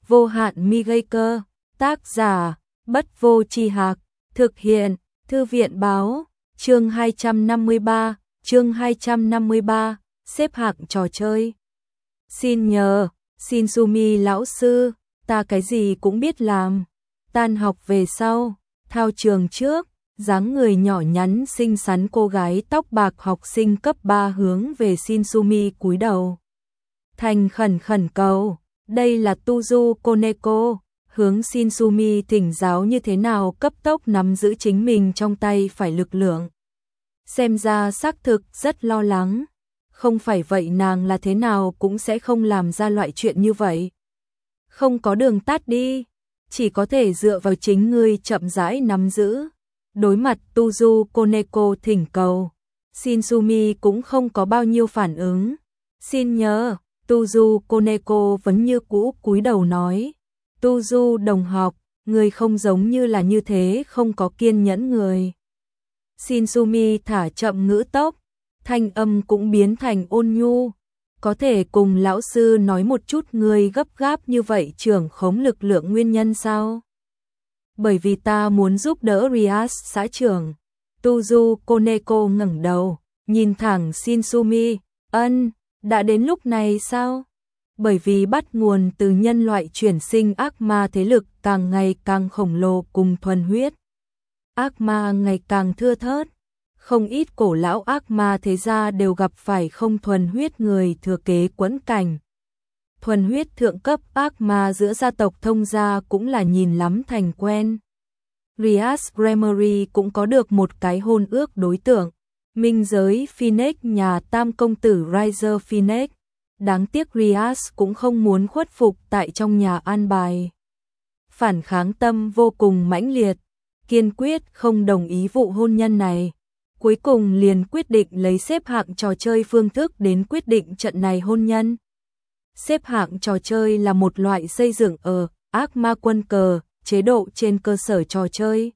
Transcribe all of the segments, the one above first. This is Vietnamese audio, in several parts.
Vô hạn mi gây cơ. Tác giả Bất Vô Tri Hạc. Thực hiện Thư viện Báo. Chương 253. Chương 253. Xếp hạng trò chơi. Xin nhờ, Shinsumi lão sư, ta cái gì cũng biết làm. Tan học về sau, thao trường trước, dáng người nhỏ nhắn xinh xắn cô gái tóc bạc học sinh cấp 3 hướng về Shinsumi cúi đầu. Thành khẩn cầu, đây là Tuzu Koneko, hướng Shinsumi thỉnh giáo như thế nào cấp tốc nắm giữ chính mình trong tay phải lực lượng. Xem ra xác thực rất lo lắng, không phải vậy nàng là thế nào cũng sẽ không làm ra loại chuyện như vậy. Không có đường tắt đi, chỉ có thể dựa vào chính ngươi chậm rãi nắm giữ. Đối mặt Tuzu Koneko thỉnh cầu, Shinsumi cũng không có bao nhiêu phản ứng. Xin nhớ, Tuzu Koneko vẫn như cũ cúi đầu nói. Tuzu đồng học, người không giống như là như thế không có kiên nhẫn người. Shinsumi thả chậm ngữ tốc, thanh âm cũng biến thành ôn nhu. Có thể cùng lão sư nói một chút người gấp gáp như vậy trưởng khống lực lượng nguyên nhân sao? Bởi vì ta muốn giúp đỡ Rias xã trưởng. Tuzu Koneko ngẩng đầu, nhìn thẳng Shinsumi, đã đến lúc này sao? Bởi vì bắt nguồn từ nhân loại chuyển sinh ác ma thế lực càng ngày càng khổng lồ cùng thuần huyết. Ác ma ngày càng thưa thớt, không ít cổ lão ác ma thế gia đều gặp phải không thuần huyết người thừa kế quẫn cảnh. Thuần huyết thượng cấp ác ma giữa gia tộc thông gia cũng là nhìn lắm thành quen. Rias Gremory cũng có được một cái hôn ước đối tượng, minh giới Phoenix nhà tam công tử Riser Phoenix. Đáng tiếc Rias cũng không muốn khuất phục tại trong nhà an bài. Phản kháng tâm vô cùng mãnh liệt, kiên quyết không đồng ý vụ hôn nhân này. Cuối cùng liền quyết định lấy xếp hạng trò chơi phương thức đến quyết định trận này hôn nhân. Xếp hạng trò chơi là một loại xây dựng ở ác ma quân cờ, chế độ trên cơ sở trò chơi.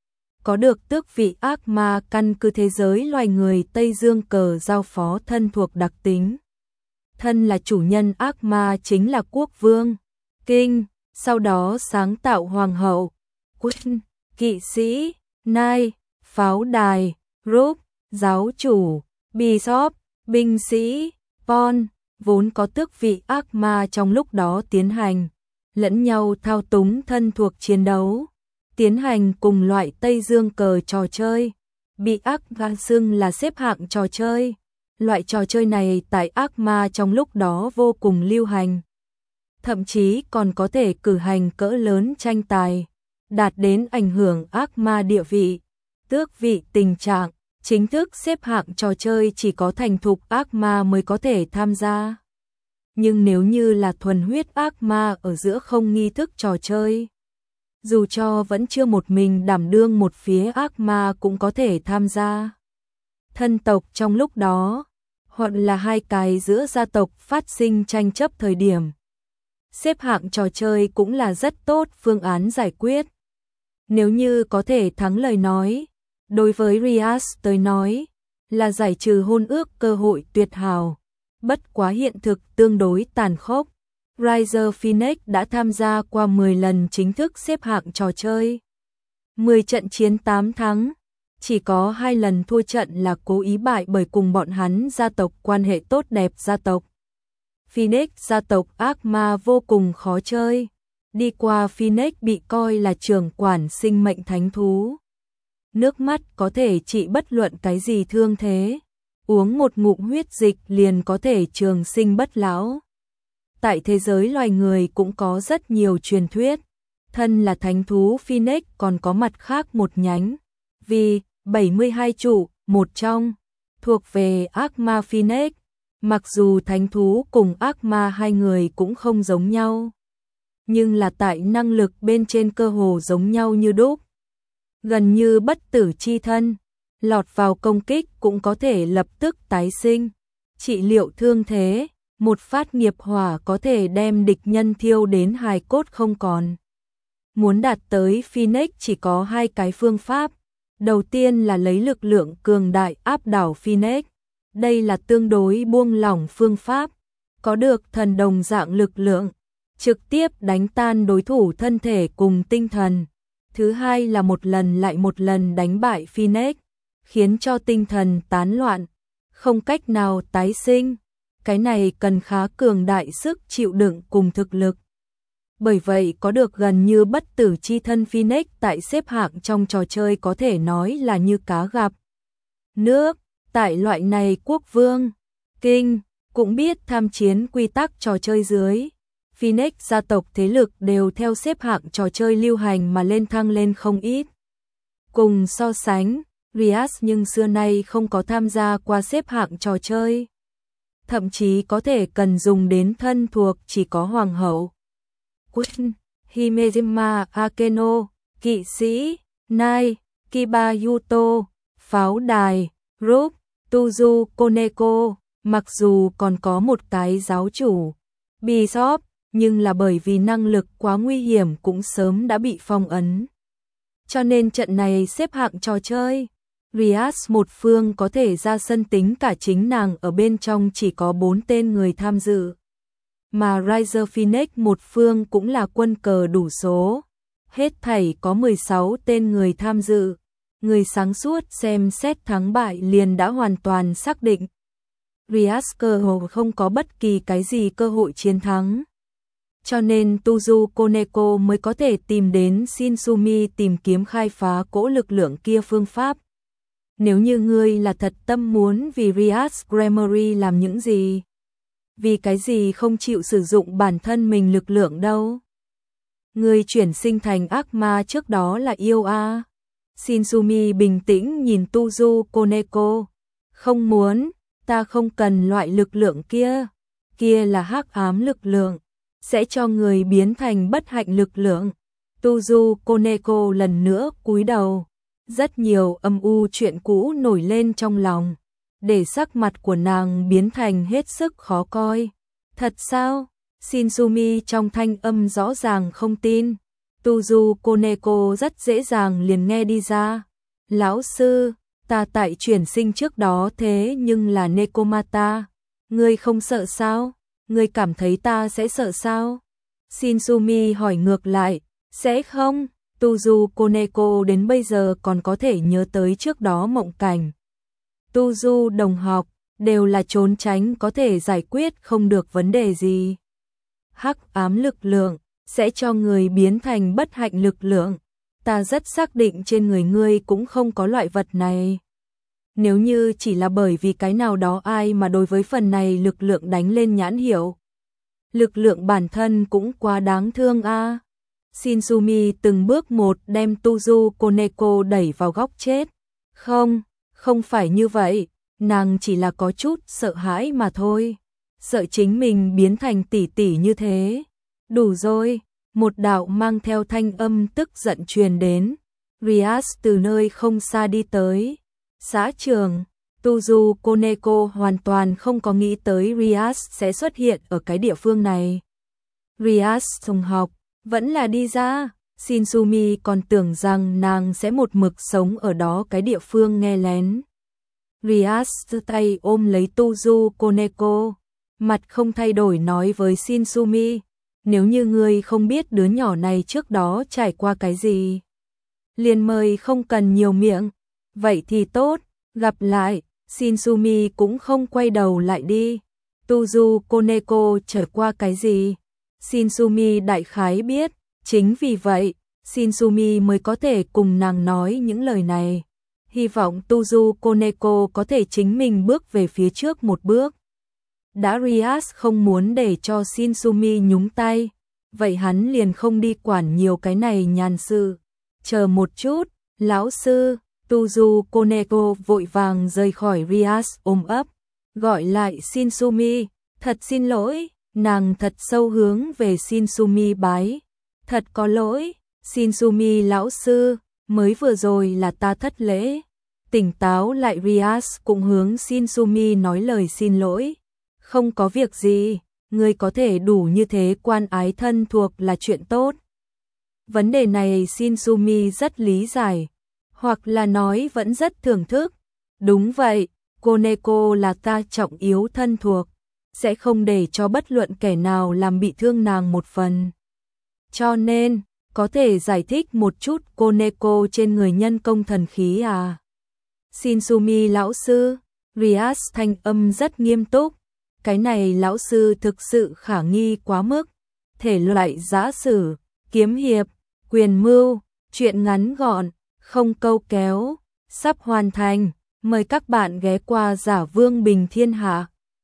Có được tước vị ác ma căn cứ thế giới loài người Tây Dương cờ giao phó thân thuộc đặc tính. Thân là chủ nhân ác ma chính là quốc vương, king, sau đó sáng tạo hoàng hậu, queen, kỵ sĩ, knight, pháo đài, rook, giáo chủ, bishop, binh sĩ, pawn, vốn có tước vị ác ma trong lúc đó tiến hành lẫn nhau thao túng thân thuộc chiến đấu, tiến hành cùng loại Tây Dương cờ trò chơi, bị ác ma xưng là xếp hạng trò chơi. Loại trò chơi này tại ác ma trong lúc đó vô cùng lưu hành. Thậm chí còn có thể cử hành cỡ lớn tranh tài, đạt đến ảnh hưởng ác ma địa vị, tước vị tình trạng. Chính thức xếp hạng trò chơi chỉ có thành thục ác ma mới có thể tham gia. Nhưng nếu như là thuần huyết ác ma ở giữa không nghi thức trò chơi, dù cho vẫn chưa một mình đảm đương một phía ác ma cũng có thể tham gia. Thân tộc trong lúc đó, hoặc là hai cái giữa gia tộc phát sinh tranh chấp thời điểm. Xếp hạng trò chơi cũng là rất tốt phương án giải quyết. Nếu như có thể thắng lời nói, đối với Rias tới nói, là giải trừ hôn ước cơ hội tuyệt hảo. Bất quá hiện thực tương đối tàn khốc. Riser Phoenix đã tham gia qua 10 lần chính thức xếp hạng trò chơi. 10 trận chiến 8 thắng. Chỉ có 2 lần thua trận là cố ý bại bởi cùng bọn hắn gia tộc quan hệ tốt đẹp gia tộc. Phoenix gia tộc ác ma vô cùng khó chơi. Đi qua Phoenix bị coi là trưởng quản sinh mệnh thánh thú. Nước mắt có thể trị bất luận cái gì thương thế. Uống một ngụm huyết dịch liền có thể trường sinh bất lão. Tại thế giới loài người cũng có rất nhiều truyền thuyết. Thân là thánh thú Phoenix còn có mặt khác một nhánh. Vì 72 trụ, một trong, thuộc về ác ma Phoenix. Mặc dù thánh thú cùng ác ma hai người cũng không giống nhau, nhưng là tại năng lực bên trên cơ hồ giống nhau như đúc. Gần như bất tử chi thân, lọt vào công kích cũng có thể lập tức tái sinh, trị liệu thương thế, một phát nghiệp hỏa có thể đem địch nhân thiêu đến hài cốt không còn. Muốn đạt tới Phoenix chỉ có 2 cái phương pháp. Đầu tiên là lấy lực lượng cường đại áp đảo Phoenix. Đây là tương đối buông lỏng phương pháp. Có được thần đồng dạng lực lượng, trực tiếp đánh tan đối thủ thân thể cùng tinh thần. Thứ hai là một lần lại một lần đánh bại Phoenix, khiến cho tinh thần tán loạn, không cách nào tái sinh. Cái này cần khá cường đại sức chịu đựng cùng thực lực. Bởi vậy có được gần như bất tử chi thân Phoenix tại xếp hạng trong trò chơi có thể nói là như cá gặp nước. Tại loại này quốc vương, kinh, cũng biết tham chiến quy tắc trò chơi dưới. Phoenix gia tộc thế lực đều theo xếp hạng trò chơi lưu hành mà lên thăng lên không ít. Cùng so sánh, Rias nhưng xưa nay không có tham gia qua xếp hạng trò chơi. Thậm chí có thể cần dùng đến thân thuộc chỉ có hoàng hậu Queen, Himejima Akeno, kỵ sĩ, Nai, Kiba Yuto, pháo đài, Rook, Tuzu Koneko, mặc dù còn có một cái giáo chủ, Bishop, nhưng là bởi vì năng lực quá nguy hiểm cũng sớm đã bị phong ấn. Cho nên trận này xếp hạng trò chơi, Rias một phương có thể ra sân tính cả chính nàng ở bên trong chỉ có 4 tên người tham dự. Mà Riser Phoenix một phương cũng là quân cờ đủ số. Hết thảy có 16 tên người tham dự. Người sáng suốt xem xét thắng bại liền đã hoàn toàn xác định. Rias cơ hồ không có bất kỳ cái gì cơ hội chiến thắng. Cho nên Tuzu Koneko mới có thể tìm đến Shinsumi tìm kiếm khai phá cỗ lực lượng kia phương pháp. Nếu như ngươi là thật tâm muốn vì Rias Grammary làm những gì? Vì cái gì không chịu sử dụng bản thân mình lực lượng đâu? Ngươi chuyển sinh thành ác ma trước đó là yêu à? Shinsumi bình tĩnh nhìn Tuzu Koneko. Không muốn, ta không cần loại lực lượng kia. Kia là hắc ám lực lượng, sẽ cho người biến thành bất hạnh lực lượng. Tuzu Koneko lần nữa cúi đầu. Rất nhiều âm u chuyện cũ nổi lên trong lòng, để sắc mặt của nàng biến thành hết sức khó coi. Thật sao? Shinsumi trong thanh âm rõ ràng không tin. Tuzu Koneko rất dễ dàng liền nghe đi ra. Lão sư, ta tại chuyển sinh trước đó thế nhưng là Nekomata. Ngươi không sợ sao? Ngươi cảm thấy ta sẽ sợ sao? Shinsumi hỏi ngược lại. Sẽ không? Tuzu Koneko đến bây giờ còn có thể nhớ tới trước đó mộng cảnh. Tuzu đồng học, đều là trốn tránh có thể giải quyết không được vấn đề gì. Hắc ám lực lượng, sẽ cho người biến thành bất hạnh lực lượng. Ta rất xác định trên người ngươi cũng không có loại vật này. Nếu như chỉ là bởi vì cái nào đó ai mà đối với phần này lực lượng đánh lên nhãn hiệu. Lực lượng bản thân cũng quá đáng thương a. Shinsumi từng bước một đem Tuzu Koneko đẩy vào góc chết. Không, không phải như vậy, nàng chỉ là có chút sợ hãi mà thôi. Sợ chính mình biến thành tỷ tỷ như thế. Đủ rồi, một đạo mang theo thanh âm tức giận truyền đến. Rias từ nơi không xa đi tới. Xã trường, Tuzu Koneko hoàn toàn không có nghĩ tới Rias sẽ xuất hiện ở cái địa phương này. Rias thông học, vẫn là đi ra. Shinsumi còn tưởng rằng nàng sẽ một mực sống ở đó cái địa phương nghe lén. Rias giơ tay ôm lấy Tuzu Koneko, mặt không thay đổi nói với Shinsumi, nếu như ngươi không biết đứa nhỏ này trước đó trải qua cái gì, liền mời không cần nhiều miệng. Vậy thì tốt, gặp lại. Shinsumi cũng không quay đầu lại đi. Tuzu Koneko trải qua cái gì? Shinsumi đại khái biết, chính vì vậy, Shinsumi mới có thể cùng nàng nói những lời này. Hy vọng Tuzu Koneko có thể chính mình bước về phía trước một bước. Đã Rias không muốn để cho Shinsumi nhúng tay, vậy hắn liền không đi quản nhiều cái này nhàn sự. Chờ một chút, lão sư. Tuzu Koneko vội vàng rời khỏi Rias ôm ấp, gọi lại Shinsumi, thật xin lỗi, nàng thật sâu hướng về Shinsumi bái. Thật có lỗi, Shinsumi lão sư, mới vừa rồi là ta thất lễ. Tỉnh táo lại Rias cũng hướng Shinsumi nói lời xin lỗi. Không có việc gì, ngươi có thể đủ như thế quan ái thân thuộc là chuyện tốt. Vấn đề này Shinsumi rất lý giải. Hoặc là nói vẫn rất thưởng thức. Đúng vậy, Koneko là ta trọng yếu thân thuộc. sẽ không để cho bất luận kẻ nào làm bị thương nàng một phần. Cho nên, có thể giải thích một chút Koneko trên người nhân công thần khí à? Shinsumi lão sư, Rias thanh âm rất nghiêm túc. Cái này lão sư thực sự khả nghi quá mức. Thể loại giã sử, kiếm hiệp, quyền mưu, truyện ngắn gọn, không câu kéo, sắp hoàn thành. Mời các bạn ghé qua Giả Vương Bình Thiên Hạ.